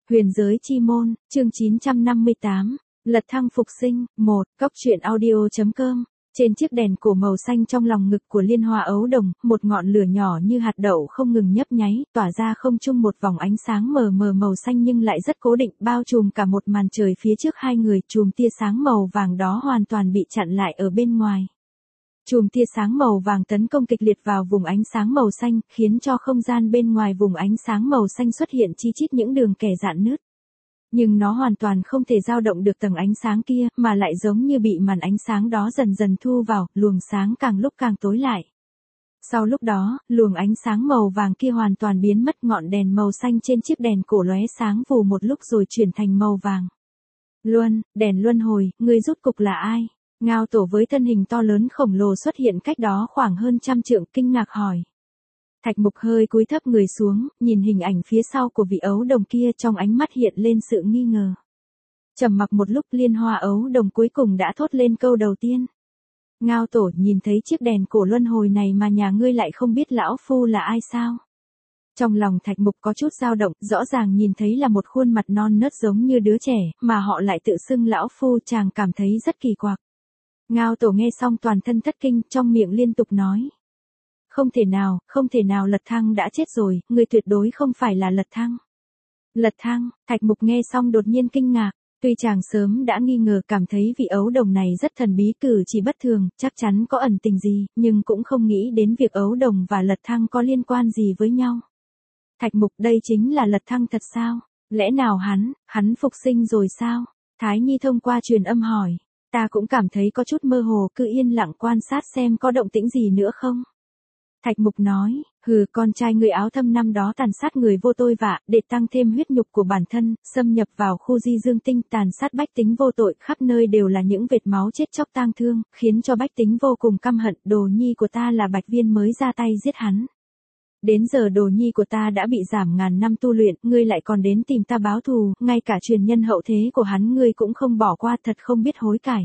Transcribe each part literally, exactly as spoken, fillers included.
Huyền giới chi môn, chương chín trăm năm mươi tám, Lật thăng phục sinh, một, cốc truyện audio.com. Trên chiếc đèn cổ màu xanh trong lòng ngực của Liên Hoa ấu đồng, một ngọn lửa nhỏ như hạt đậu không ngừng nhấp nháy, tỏa ra không trung một vòng ánh sáng mờ mờ màu xanh nhưng lại rất cố định, bao trùm cả một màn trời phía trước hai người, chùm tia sáng màu vàng đó hoàn toàn bị chặn lại ở bên ngoài. Chùm tia sáng màu vàng tấn công kịch liệt vào vùng ánh sáng màu xanh, khiến cho không gian bên ngoài vùng ánh sáng màu xanh xuất hiện chi chít những đường kẻ rạn nứt. Nhưng nó hoàn toàn không thể dao động được tầng ánh sáng kia, mà lại giống như bị màn ánh sáng đó dần dần thu vào, luồng sáng càng lúc càng tối lại. Sau lúc đó, luồng ánh sáng màu vàng kia hoàn toàn biến mất, ngọn đèn màu xanh trên chiếc đèn cổ lóe sáng vù một lúc rồi chuyển thành màu vàng. Luân, đèn luân hồi, người rốt cục là ai? Ngao Tổ với thân hình to lớn khổng lồ xuất hiện cách đó khoảng hơn trăm trượng, kinh ngạc hỏi. Thạch Mục hơi cúi thấp người xuống, nhìn hình ảnh phía sau của vị ấu đồng kia, trong ánh mắt hiện lên sự nghi ngờ. Trầm mặc một lúc, Liên Hoa ấu đồng cuối cùng đã thốt lên câu đầu tiên. Ngao Tổ, nhìn thấy chiếc đèn cổ luân hồi này mà nhà ngươi lại không biết lão phu là ai sao? Trong lòng Thạch Mục có chút dao động, rõ ràng nhìn thấy là một khuôn mặt non nớt giống như đứa trẻ, mà họ lại tự xưng lão phu, chàng cảm thấy rất kỳ quặc. Ngao Tổ nghe xong toàn thân thất kinh, trong miệng liên tục nói. Không thể nào, không thể nào, Lật Thăng đã chết rồi, người tuyệt đối không phải là Lật Thăng. Lật Thăng, Thạch Mục nghe xong đột nhiên kinh ngạc, tuy chàng sớm đã nghi ngờ, cảm thấy vị ấu đồng này rất thần bí, cử chỉ bất thường, chắc chắn có ẩn tình gì, nhưng cũng không nghĩ đến việc ấu đồng và Lật Thăng có liên quan gì với nhau. Thạch Mục, đây chính là Lật Thăng thật sao? Lẽ nào hắn, hắn phục sinh rồi sao? Thái Nhi thông qua truyền âm hỏi. Ta cũng cảm thấy có chút mơ hồ, cứ yên lặng quan sát xem có động tĩnh gì nữa không. Thạch Mục nói, hừ, con trai người áo thâm năm đó tàn sát người vô tội vạ, để tăng thêm huyết nhục của bản thân, xâm nhập vào khu di dương tinh, tàn sát bách tính vô tội, khắp nơi đều là những vệt máu chết chóc tang thương, khiến cho bách tính vô cùng căm hận, đồ nhi của ta là Bạch Viên mới ra tay giết hắn. Đến giờ đồ nhi của ta đã bị giảm ngàn năm tu luyện, ngươi lại còn đến tìm ta báo thù, ngay cả truyền nhân hậu thế của hắn ngươi cũng không bỏ qua, thật không biết hối cải.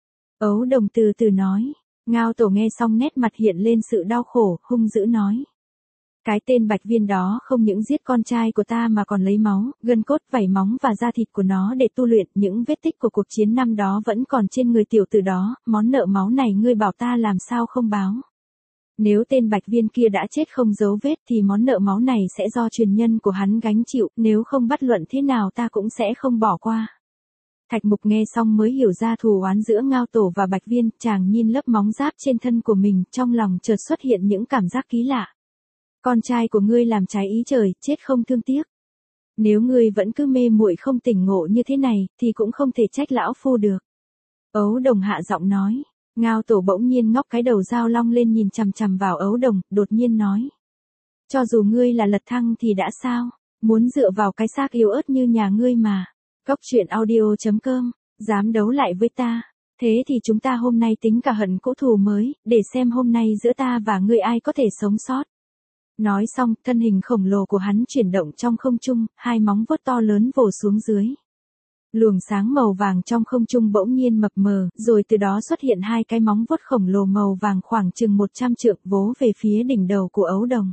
Ấu đồng từ từ nói. Ngao Tổ nghe xong nét mặt hiện lên sự đau khổ, hung dữ nói. Cái tên Bạch Viên đó không những giết con trai của ta mà còn lấy máu, gân cốt, vảy móng và da thịt của nó để tu luyện, những vết tích của cuộc chiến năm đó vẫn còn trên người tiểu tử đó, món nợ máu này ngươi bảo ta làm sao không báo. Nếu tên Bạch Viên kia đã chết không dấu vết thì món nợ máu này sẽ do truyền nhân của hắn gánh chịu, nếu không bất luận thế nào ta cũng sẽ không bỏ qua. Thạch Mục nghe xong mới hiểu ra thù oán giữa Ngao Tổ và Bạch Viên, chàng nhìn lớp móng giáp trên thân của mình, trong lòng chợt xuất hiện những cảm giác kỳ lạ. Con trai của ngươi làm trái ý trời, chết không thương tiếc. Nếu ngươi vẫn cứ mê muội không tỉnh ngộ như thế này, thì cũng không thể trách lão phu được. Ấu đồng hạ giọng nói. Ngao Tổ bỗng nhiên ngóc cái đầu dao long lên nhìn chằm chằm vào ấu đồng, đột nhiên nói. Cho dù ngươi là Lật Thăng thì đã sao, muốn dựa vào cái xác yếu ớt như nhà ngươi mà. Cốc truyện audio.com, dám đấu lại với ta, thế thì chúng ta hôm nay tính cả hận cũ thù mới, để xem hôm nay giữa ta và ngươi ai có thể sống sót. Nói xong, thân hình khổng lồ của hắn chuyển động trong không trung, hai móng vuốt to lớn vồ xuống dưới. Luồng sáng màu vàng trong không trung bỗng nhiên mập mờ, rồi từ đó xuất hiện hai cái móng vuốt khổng lồ màu vàng khoảng chừng một trăm trượng vỗ về phía đỉnh đầu của ấu đồng.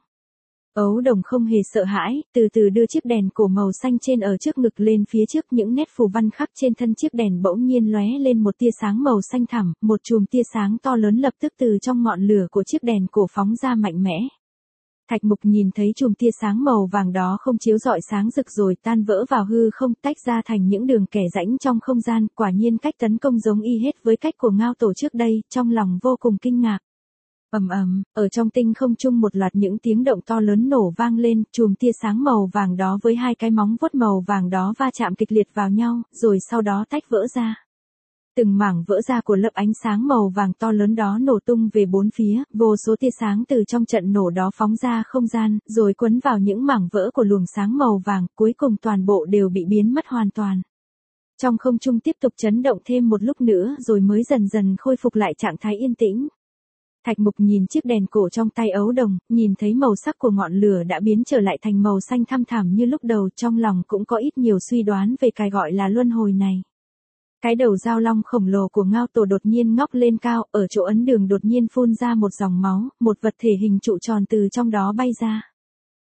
Ấu đồng không hề sợ hãi, từ từ đưa chiếc đèn cổ màu xanh trên ở trước ngực lên phía trước, những nét phù văn khắc trên thân chiếc đèn bỗng nhiên lóe lên một tia sáng màu xanh thẳm, một chùm tia sáng to lớn lập tức từ trong ngọn lửa của chiếc đèn cổ phóng ra mạnh mẽ. Thạch Mục nhìn thấy chùm tia sáng màu vàng đó không chiếu rọi sáng rực rồi tan vỡ vào hư không, tách ra thành những đường kẻ rãnh trong không gian, quả nhiên cách tấn công giống y hết với cách của Ngao Tổ trước đây, trong lòng vô cùng kinh ngạc. Ầm ầm, ở trong tinh không trung một loạt những tiếng động to lớn nổ vang lên, chùm tia sáng màu vàng đó với hai cái móng vuốt màu vàng đó va chạm kịch liệt vào nhau, rồi sau đó tách vỡ ra. Từng mảng vỡ ra của lớp ánh sáng màu vàng to lớn đó nổ tung về bốn phía, vô số tia sáng từ trong trận nổ đó phóng ra không gian, rồi quấn vào những mảng vỡ của luồng sáng màu vàng, cuối cùng toàn bộ đều bị biến mất hoàn toàn. Trong không trung tiếp tục chấn động thêm một lúc nữa rồi mới dần dần khôi phục lại trạng thái yên tĩnh. Thạch Mục nhìn chiếc đèn cổ trong tay ấu đồng, nhìn thấy màu sắc của ngọn lửa đã biến trở lại thành màu xanh thăm thẳm như lúc đầu, trong lòng cũng có ít nhiều suy đoán về cái gọi là luân hồi này. Cái đầu dao long khổng lồ của Ngao Tổ đột nhiên ngóc lên cao, ở chỗ ấn đường đột nhiên phun ra một dòng máu, một vật thể hình trụ tròn từ trong đó bay ra.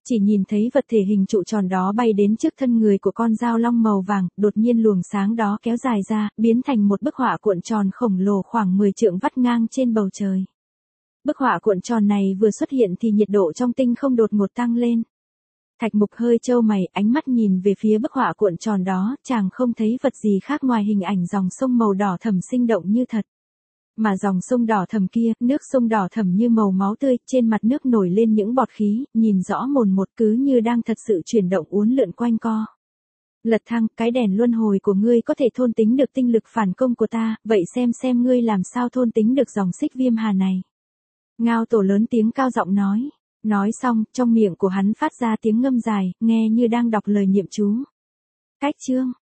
Chỉ nhìn thấy vật thể hình trụ tròn đó bay đến trước thân người của con dao long màu vàng, đột nhiên luồng sáng đó kéo dài ra, biến thành một bức họa cuộn tròn khổng lồ khoảng mười trượng vắt ngang trên bầu trời. Bức họa cuộn tròn này vừa xuất hiện thì nhiệt độ trong tinh không đột ngột tăng lên. Thạch Mục hơi chau mày, ánh mắt nhìn về phía bức họa cuộn tròn đó, chàng không thấy vật gì khác ngoài hình ảnh dòng sông màu đỏ thẫm sinh động như thật. Mà dòng sông đỏ thẫm kia, nước sông đỏ thẫm như màu máu tươi, trên mặt nước nổi lên những bọt khí, nhìn rõ mồn một cứ như đang thật sự chuyển động uốn lượn quanh co. Lật Thăng, cái đèn luân hồi của ngươi có thể thôn tính được tinh lực phản công của ta, vậy xem xem ngươi làm sao thôn tính được dòng xích viêm hà này. Ngao Tổ lớn tiếng cao giọng nói. Nói xong, trong miệng của hắn phát ra tiếng ngâm dài, nghe như đang đọc lời niệm chú. Cách chương